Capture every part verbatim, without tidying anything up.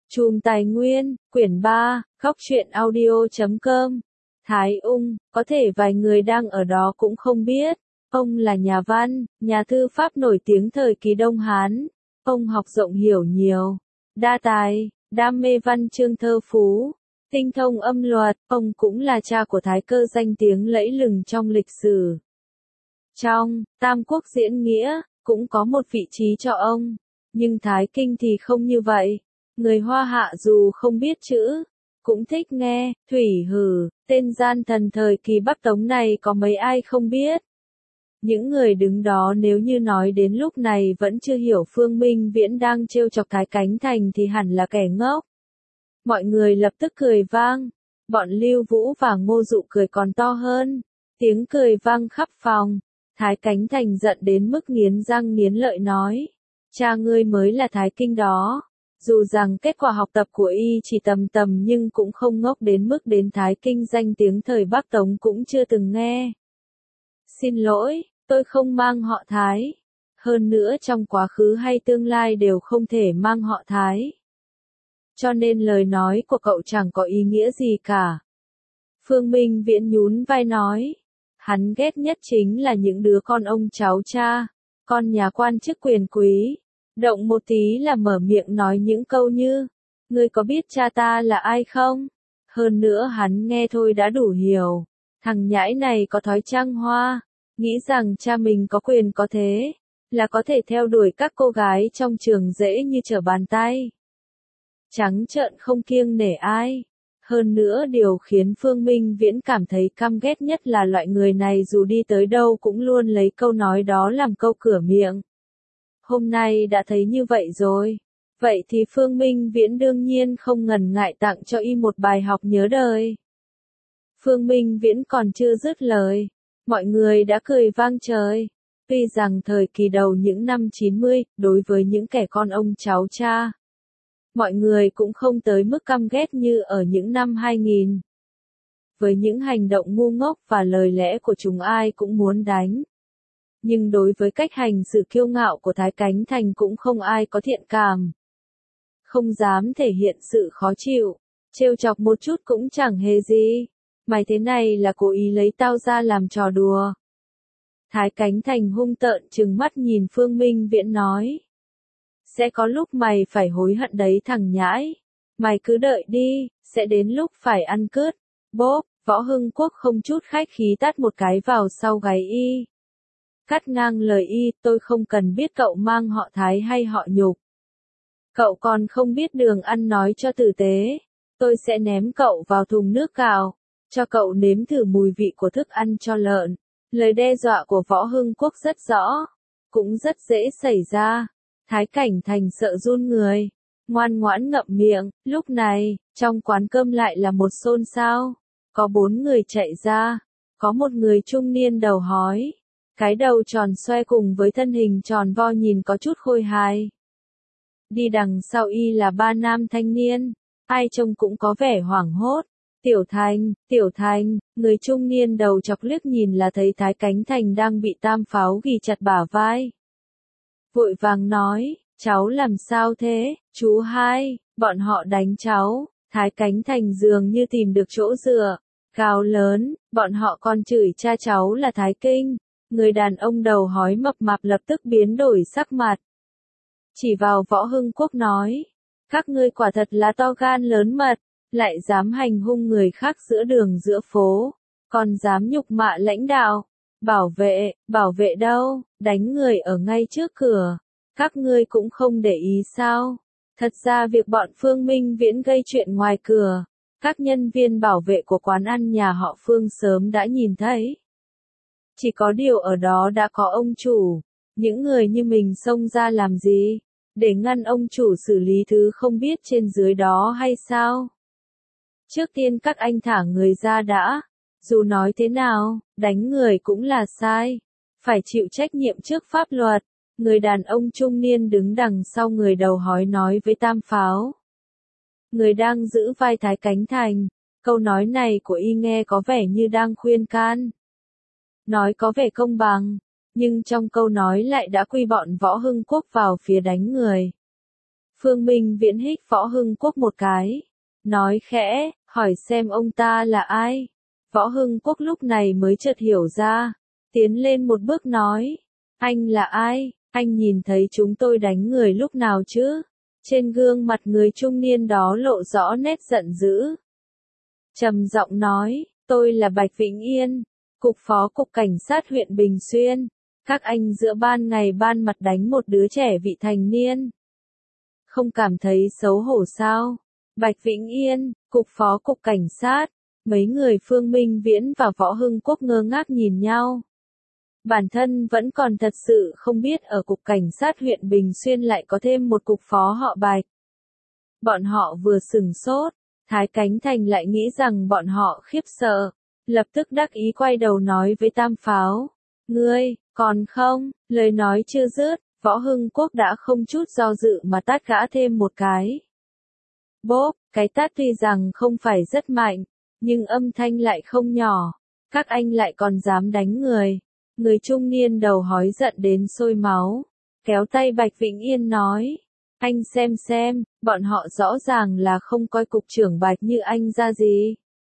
Chùm Tài Nguyên, quyển ba, góc truyện audio chấm com. Thái Ung, có thể vài người đang ở đó cũng không biết. Ông là nhà văn, nhà thư pháp nổi tiếng thời kỳ Đông Hán. Ông học rộng hiểu nhiều, đa tài, đam mê văn chương thơ phú, tinh thông âm luật. Ông cũng là cha của Thái Cơ danh tiếng lẫy lừng trong lịch sử. Trong Tam Quốc diễn nghĩa, cũng có một vị trí cho ông. Nhưng Thái Kinh thì không như vậy. Người Hoa Hạ dù không biết chữ, cũng thích nghe. Thủy Hử, tên gian thần thời kỳ Bắc Tống này có mấy ai không biết. Những người đứng đó nếu như nói đến lúc này vẫn chưa hiểu Phương Minh Viễn đang trêu chọc Thái Cánh Thành thì hẳn là kẻ ngốc. Mọi người lập tức cười vang. Bọn Lưu Vũ và Ngô Dụ cười còn to hơn. Tiếng cười vang khắp phòng. Thái Cánh Thành giận đến mức nghiến răng nghiến lợi nói. Cha ngươi mới là Thái Kinh đó. Dù rằng kết quả học tập của y chỉ tầm tầm nhưng cũng không ngốc đến mức đến Thái Kinh danh tiếng thời Bắc Tống cũng chưa từng nghe. Xin lỗi, tôi không mang họ Thái. Hơn nữa trong quá khứ hay tương lai đều không thể mang họ Thái. Cho nên lời nói của cậu chẳng có ý nghĩa gì cả. Phương Minh Viễn nhún vai nói. Hắn ghét nhất chính là những đứa con ông cháu cha, con nhà quan chức quyền quý. Động một tí là mở miệng nói những câu như, ngươi có biết cha ta là ai không? Hơn nữa hắn nghe thôi đã đủ hiểu. Thằng nhãi này có thói trăng hoa, nghĩ rằng cha mình có quyền có thế, là có thể theo đuổi các cô gái trong trường dễ như trở bàn tay. Trắng trợn không kiêng nể ai. Hơn nữa điều khiến Phương Minh Viễn cảm thấy căm ghét nhất là loại người này dù đi tới đâu cũng luôn lấy câu nói đó làm câu cửa miệng. Hôm nay đã thấy như vậy rồi. Vậy thì Phương Minh Viễn đương nhiên không ngần ngại tặng cho y một bài học nhớ đời. Phương Minh Viễn còn chưa dứt lời. Mọi người đã cười vang trời. Tuy rằng thời kỳ đầu những năm chín mươi, đối với những kẻ con ông cháu cha, mọi người cũng không tới mức căm ghét như ở những năm hai nghìn. Với những hành động ngu ngốc và lời lẽ của chúng ai cũng muốn đánh. Nhưng đối với cách hành xử kiêu ngạo của Thái Cánh Thành cũng không ai có thiện cảm. Không dám thể hiện sự khó chịu, trêu chọc một chút cũng chẳng hề gì. Mày thế này là cố ý lấy tao ra làm trò đùa. Thái Cánh Thành hung tợn trừng mắt nhìn Phương Minh Viễn nói. Sẽ có lúc mày phải hối hận đấy thằng nhãi. Mày cứ đợi đi, sẽ đến lúc phải ăn cướp. Bốp, Võ Hưng Quốc không chút khách khí tát một cái vào sau gáy y. Cắt ngang lời y, tôi không cần biết cậu mang họ Thái hay họ Nhục. Cậu còn không biết đường ăn nói cho tử tế. Tôi sẽ ném cậu vào thùng nước cào, cho cậu nếm thử mùi vị của thức ăn cho lợn. Lời đe dọa của Võ Hưng Quốc rất rõ, cũng rất dễ xảy ra. Thái Cảnh Thành sợ run người, ngoan ngoãn ngậm miệng. Lúc này, trong quán cơm lại là một xôn xao. Có bốn người chạy ra, có một người trung niên đầu hói. Cái đầu tròn xoe cùng với thân hình tròn vo nhìn có chút khôi hài. Đi đằng sau y là ba nam thanh niên, ai trông cũng có vẻ hoảng hốt. Tiểu Thành, Tiểu Thành, người trung niên đầu chọc liếc nhìn là thấy Thái Cánh Thành đang bị Tam Pháo ghì chặt bả vai. Vội vàng nói, cháu làm sao thế, chú hai, bọn họ đánh cháu. Thái Cánh Thành dường như tìm được chỗ dựa, gào lớn, bọn họ còn chửi cha cháu là Thái Kinh. Người đàn ông đầu hói mập mạp lập tức biến đổi sắc mặt. Chỉ vào Võ Hưng Quốc nói, các ngươi quả thật là to gan lớn mật, lại dám hành hung người khác giữa đường giữa phố, còn dám nhục mạ lãnh đạo. Bảo vệ, bảo vệ đâu, đánh người ở ngay trước cửa, các ngươi cũng không để ý sao? Thật ra việc bọn Phương Minh Viễn gây chuyện ngoài cửa, các nhân viên bảo vệ của quán ăn nhà họ Phương sớm đã nhìn thấy. Chỉ có điều ở đó đã có ông chủ, những người như mình xông ra làm gì, để ngăn ông chủ xử lý thứ không biết trên dưới đó hay sao? Trước tiên các anh thả người ra đã, dù nói thế nào, đánh người cũng là sai, phải chịu trách nhiệm trước pháp luật. Người đàn ông trung niên đứng đằng sau người đầu hói nói với Tam Pháo. Người đang giữ vai Thái Cánh Thành, câu nói này của y nghe có vẻ như đang khuyên can. Nói có vẻ công bằng, nhưng trong câu nói lại đã quy bọn Võ Hưng Quốc vào phía đánh người. Phương Minh Viễn hít Võ Hưng Quốc một cái. Nói khẽ, hỏi xem ông ta là ai. Võ Hưng Quốc lúc này mới chợt hiểu ra. Tiến lên một bước nói. Anh là ai? Anh nhìn thấy chúng tôi đánh người lúc nào chứ? Trên gương mặt người trung niên đó lộ rõ nét giận dữ. Trầm giọng nói, tôi là Bạch Vĩnh Yên, Cục Phó Cục Cảnh sát huyện Bình Xuyên. Các anh giữa ban ngày ban mặt đánh một đứa trẻ vị thành niên. Không cảm thấy xấu hổ sao? Bạch Vĩnh Yên, Cục Phó Cục Cảnh sát. Mấy người Phương Minh Viễn và Võ Hưng Quốc ngơ ngác nhìn nhau. Bản thân vẫn còn thật sự không biết ở Cục Cảnh sát huyện Bình Xuyên lại có thêm một cục phó họ Bạch. Bọn họ vừa sửng sốt, Thái Cánh Thành lại nghĩ rằng bọn họ khiếp sợ, lập tức đắc ý quay đầu nói với Tam Pháo. Ngươi, còn không, lời nói chưa dứt, Võ Hưng Quốc đã không chút do dự mà tát gã thêm một cái. Bốp, cái tát tuy rằng không phải rất mạnh, nhưng âm thanh lại không nhỏ. Các anh lại còn dám đánh người. Người trung niên đầu hói giận đến sôi máu, kéo tay Bạch Vĩnh Yên nói, anh xem xem, bọn họ rõ ràng là không coi cục trưởng Bạch như anh ra gì.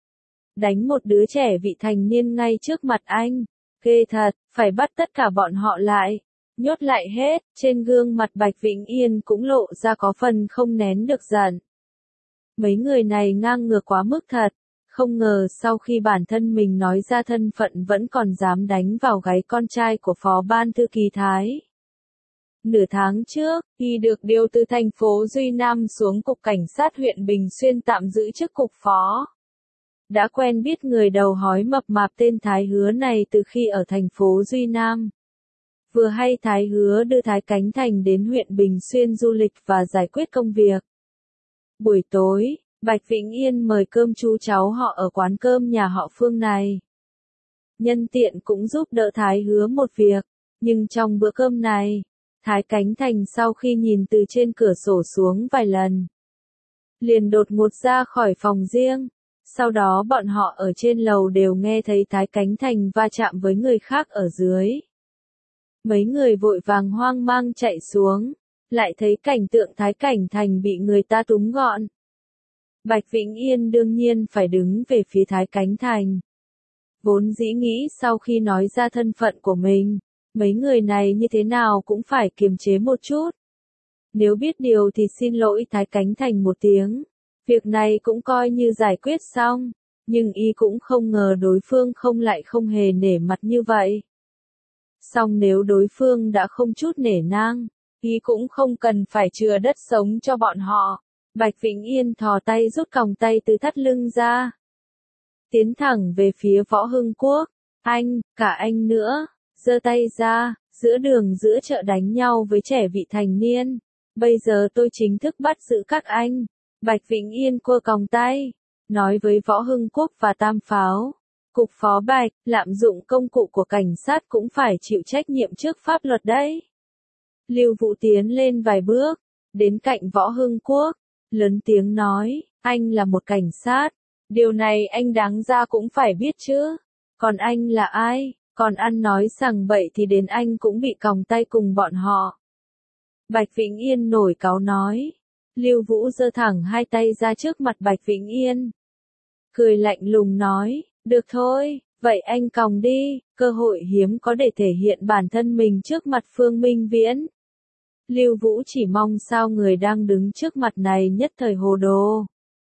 Đánh một đứa trẻ vị thành niên ngay trước mặt anh, ghê thật, phải bắt tất cả bọn họ lại, nhốt lại hết. Trên gương mặt Bạch Vĩnh Yên cũng lộ ra có phần không nén được giận. Mấy người này ngang ngược quá mức thật. Không ngờ sau khi bản thân mình nói ra thân phận vẫn còn dám đánh vào gáy con trai của Phó Ban Thư ký Thái. Nửa tháng trước, y được điều từ thành phố Duy Nam xuống Cục Cảnh sát huyện Bình Xuyên tạm giữ chức cục phó. Đã quen biết người đầu hói mập mạp tên Thái Hứa này từ khi ở thành phố Duy Nam. Vừa hay Thái Hứa đưa Thái Cánh Thành đến huyện Bình Xuyên du lịch và giải quyết công việc. Buổi tối, Bạch Vĩnh Yên mời cơm chú cháu họ ở quán cơm nhà họ Phương này. Nhân tiện cũng giúp đỡ Thái Hứa một việc, nhưng trong bữa cơm này, Thái Cánh Thành sau khi nhìn từ trên cửa sổ xuống vài lần, liền đột ngột ra khỏi phòng riêng. Sau đó bọn họ ở trên lầu đều nghe thấy Thái Cánh Thành va chạm với người khác ở dưới. Mấy người vội vàng hoang mang chạy xuống, lại thấy cảnh tượng Thái Cảnh Thành bị người ta túm gọn. Bạch Vĩnh Yên đương nhiên phải đứng về phía Thái Cánh Thành. Vốn dĩ nghĩ sau khi nói ra thân phận của mình, mấy người này như thế nào cũng phải kiềm chế một chút. Nếu biết điều thì xin lỗi Thái Cánh Thành một tiếng. Việc này cũng coi như giải quyết xong, nhưng y cũng không ngờ đối phương không lại không hề nể mặt như vậy. Song nếu đối phương đã không chút nể nang, y cũng không cần phải chừa đất sống cho bọn họ. Bạch Vĩnh Yên thò tay rút còng tay từ thắt lưng ra. Tiến thẳng về phía Võ Hưng Quốc. Anh, cả anh nữa, giơ tay ra, giữa đường giữa chợ đánh nhau với trẻ vị thành niên. Bây giờ tôi chính thức bắt giữ các anh. Bạch Vĩnh Yên cua còng tay, nói với Võ Hưng Quốc và Tam Pháo. Cục Phó Bạch, lạm dụng công cụ của cảnh sát cũng phải chịu trách nhiệm trước pháp luật đấy. Lưu Vũ tiến lên vài bước, đến cạnh Võ Hưng Quốc, lớn tiếng nói, anh là một cảnh sát, điều này anh đáng ra cũng phải biết chứ. Còn anh là ai, còn ăn nói sằng bậy thì đến anh cũng bị còng tay cùng bọn họ. Bạch Vĩnh Yên nổi cáu nói. Lưu Vũ giơ thẳng hai tay ra trước mặt Bạch Vĩnh Yên. Cười lạnh lùng nói, được thôi, vậy anh còng đi, cơ hội hiếm có để thể hiện bản thân mình trước mặt Phương Minh Viễn. Lưu Vũ chỉ mong sao người đang đứng trước mặt này nhất thời hồ đồ.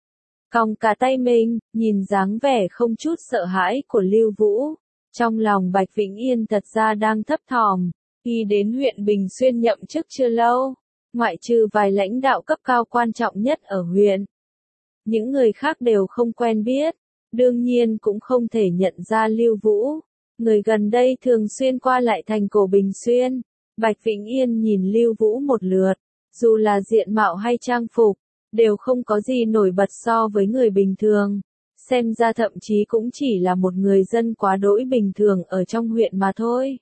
Còng cả tay mình, nhìn dáng vẻ không chút sợ hãi của Lưu Vũ. Trong lòng Bạch Vĩnh Yên thật ra đang thấp thỏm, y đến huyện Bình Xuyên nhậm chức chưa lâu. Ngoại trừ vài lãnh đạo cấp cao quan trọng nhất ở huyện. Những người khác đều không quen biết, đương nhiên cũng không thể nhận ra Lưu Vũ. Người gần đây thường xuyên qua lại thành cổ Bình Xuyên. Bạch Vĩnh Yên nhìn Lưu Vũ một lượt, dù là diện mạo hay trang phục, đều không có gì nổi bật so với người bình thường. Xem ra thậm chí cũng chỉ là một người dân quá đỗi bình thường ở trong huyện mà thôi.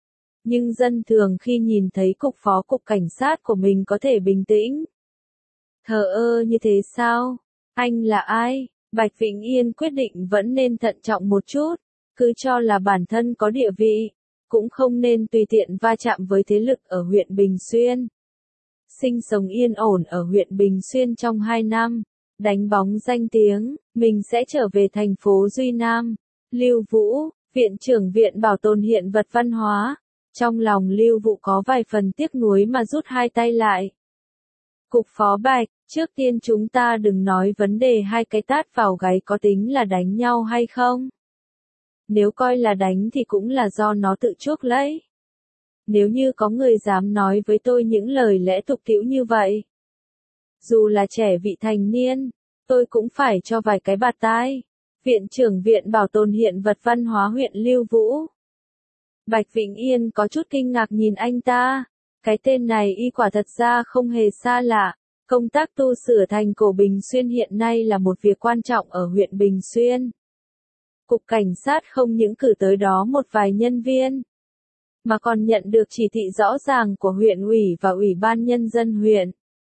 Nhưng dân thường khi nhìn thấy cục phó cục cảnh sát của mình có thể bình tĩnh, thờ ơ như thế sao? Anh là ai? Bạch Vĩnh Yên quyết định vẫn nên thận trọng một chút, cứ cho là bản thân có địa vị, cũng không nên tùy tiện va chạm với thế lực ở huyện Bình Xuyên. sinh sống yên ổn ở huyện Bình Xuyên trong hai năm, đánh bóng danh tiếng, mình sẽ trở về thành phố Duy Nam. Lưu Vũ, Viện trưởng Viện Bảo tồn Hiện vật Văn hóa. Trong lòng Lưu Vũ có vài phần tiếc nuối mà rút hai tay lại. Cục Phó Bạch, trước tiên chúng ta đừng nói vấn đề hai cái tát vào gáy có tính là đánh nhau hay không. Nếu coi là đánh thì cũng là do nó tự chuốc lấy. Nếu như có người dám nói với tôi những lời lẽ tục tĩu như vậy, dù là trẻ vị thành niên, tôi cũng phải cho vài cái bạt tai. Viện trưởng Viện Bảo tồn Hiện vật Văn hóa huyện Lưu Vũ. Bạch Vĩnh Yên có chút kinh ngạc nhìn anh ta. Cái tên này y quả thật ra không hề xa lạ. Công tác tu sửa thành cổ Bình Xuyên hiện nay là một việc quan trọng ở huyện Bình Xuyên. Cục Cảnh sát không những cử tới đó một vài nhân viên, mà còn nhận được chỉ thị rõ ràng của huyện ủy và ủy ban nhân dân huyện.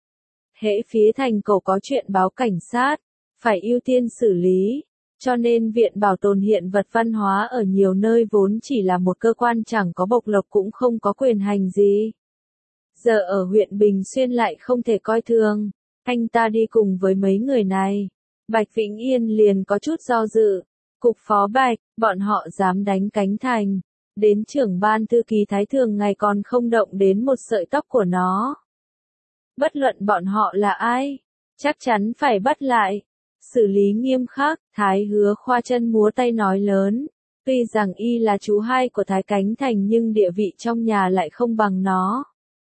Hễ phía thành cổ có chuyện báo cảnh sát, phải ưu tiên xử lý. Cho nên Viện Bảo tồn Hiện vật Văn hóa ở nhiều nơi vốn chỉ là một cơ quan chẳng có bộc lộc cũng không có quyền hành gì. Giờ ở huyện Bình Xuyên lại không thể coi thường. Anh ta đi cùng với mấy người này. Bạch Vĩnh Yên liền có chút do dự. Cục Phó Bạch, bọn họ dám đánh cánh thành. Đến trưởng ban thư ký Thái thường ngày còn không động đến một sợi tóc của nó. Bất luận bọn họ là ai, chắc chắn phải bắt lại. Xử lý nghiêm khắc. Thái Hứa khoa chân múa tay nói lớn. Tuy rằng y là chú hai của Thái Cánh Thành nhưng địa vị trong nhà lại không bằng nó.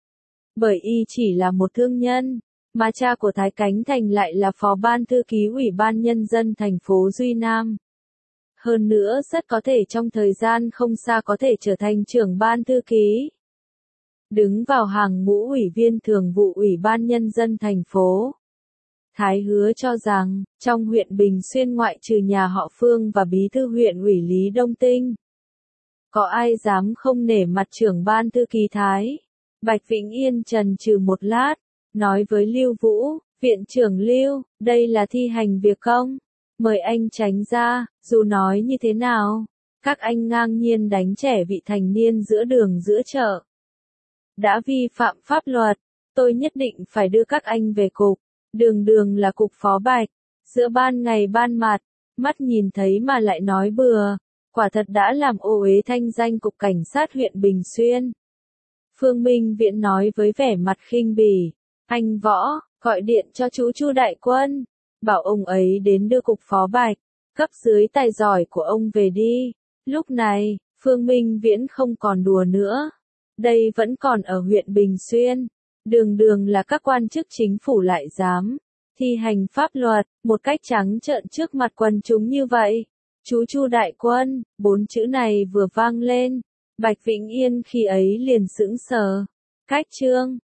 Bởi y chỉ là một thương nhân, mà cha của Thái Cánh Thành lại là phó ban thư ký ủy ban nhân dân thành phố Duy Nam. Hơn nữa rất có thể trong thời gian không xa có thể trở thành trưởng ban thư ký. Đứng vào hàng ngũ ủy viên thường vụ ủy ban nhân dân thành phố. Thái Hứa cho rằng, trong huyện Bình Xuyên ngoại trừ nhà họ Phương và bí thư huyện ủy Lý Đông Tinh, có ai dám không nể mặt trưởng ban thư ký Thái. Bạch Vĩnh Yên trần trừ một lát, nói với Lưu Vũ, Viện trưởng Lưu, đây là thi hành việc công. Mời anh tránh ra, dù nói như thế nào, các anh ngang nhiên đánh trẻ vị thành niên giữa đường giữa chợ. Đã vi phạm pháp luật, tôi nhất định phải đưa các anh về cục. Đường đường là cục Phó Bạch, giữa ban ngày ban mặt, mắt nhìn thấy mà lại nói bừa, quả thật đã làm ô uế thanh danh cục cảnh sát huyện Bình Xuyên. Phương Minh Viễn nói với vẻ mặt khinh bỉ, anh Võ, gọi điện cho chú Chu Đại Quân, bảo ông ấy đến đưa cục Phó Bạch, cấp dưới tài giỏi của ông về đi. Lúc này, Phương Minh Viễn không còn đùa nữa, đây vẫn còn ở huyện Bình Xuyên. Đường đường là các quan chức chính phủ lại dám thi hành pháp luật một cách trắng trợn trước mặt quần chúng như vậy. Chú Chu Đại Quân, bốn chữ này vừa vang lên, Bạch Vĩnh Yên khi ấy liền sững sờ. Cách chương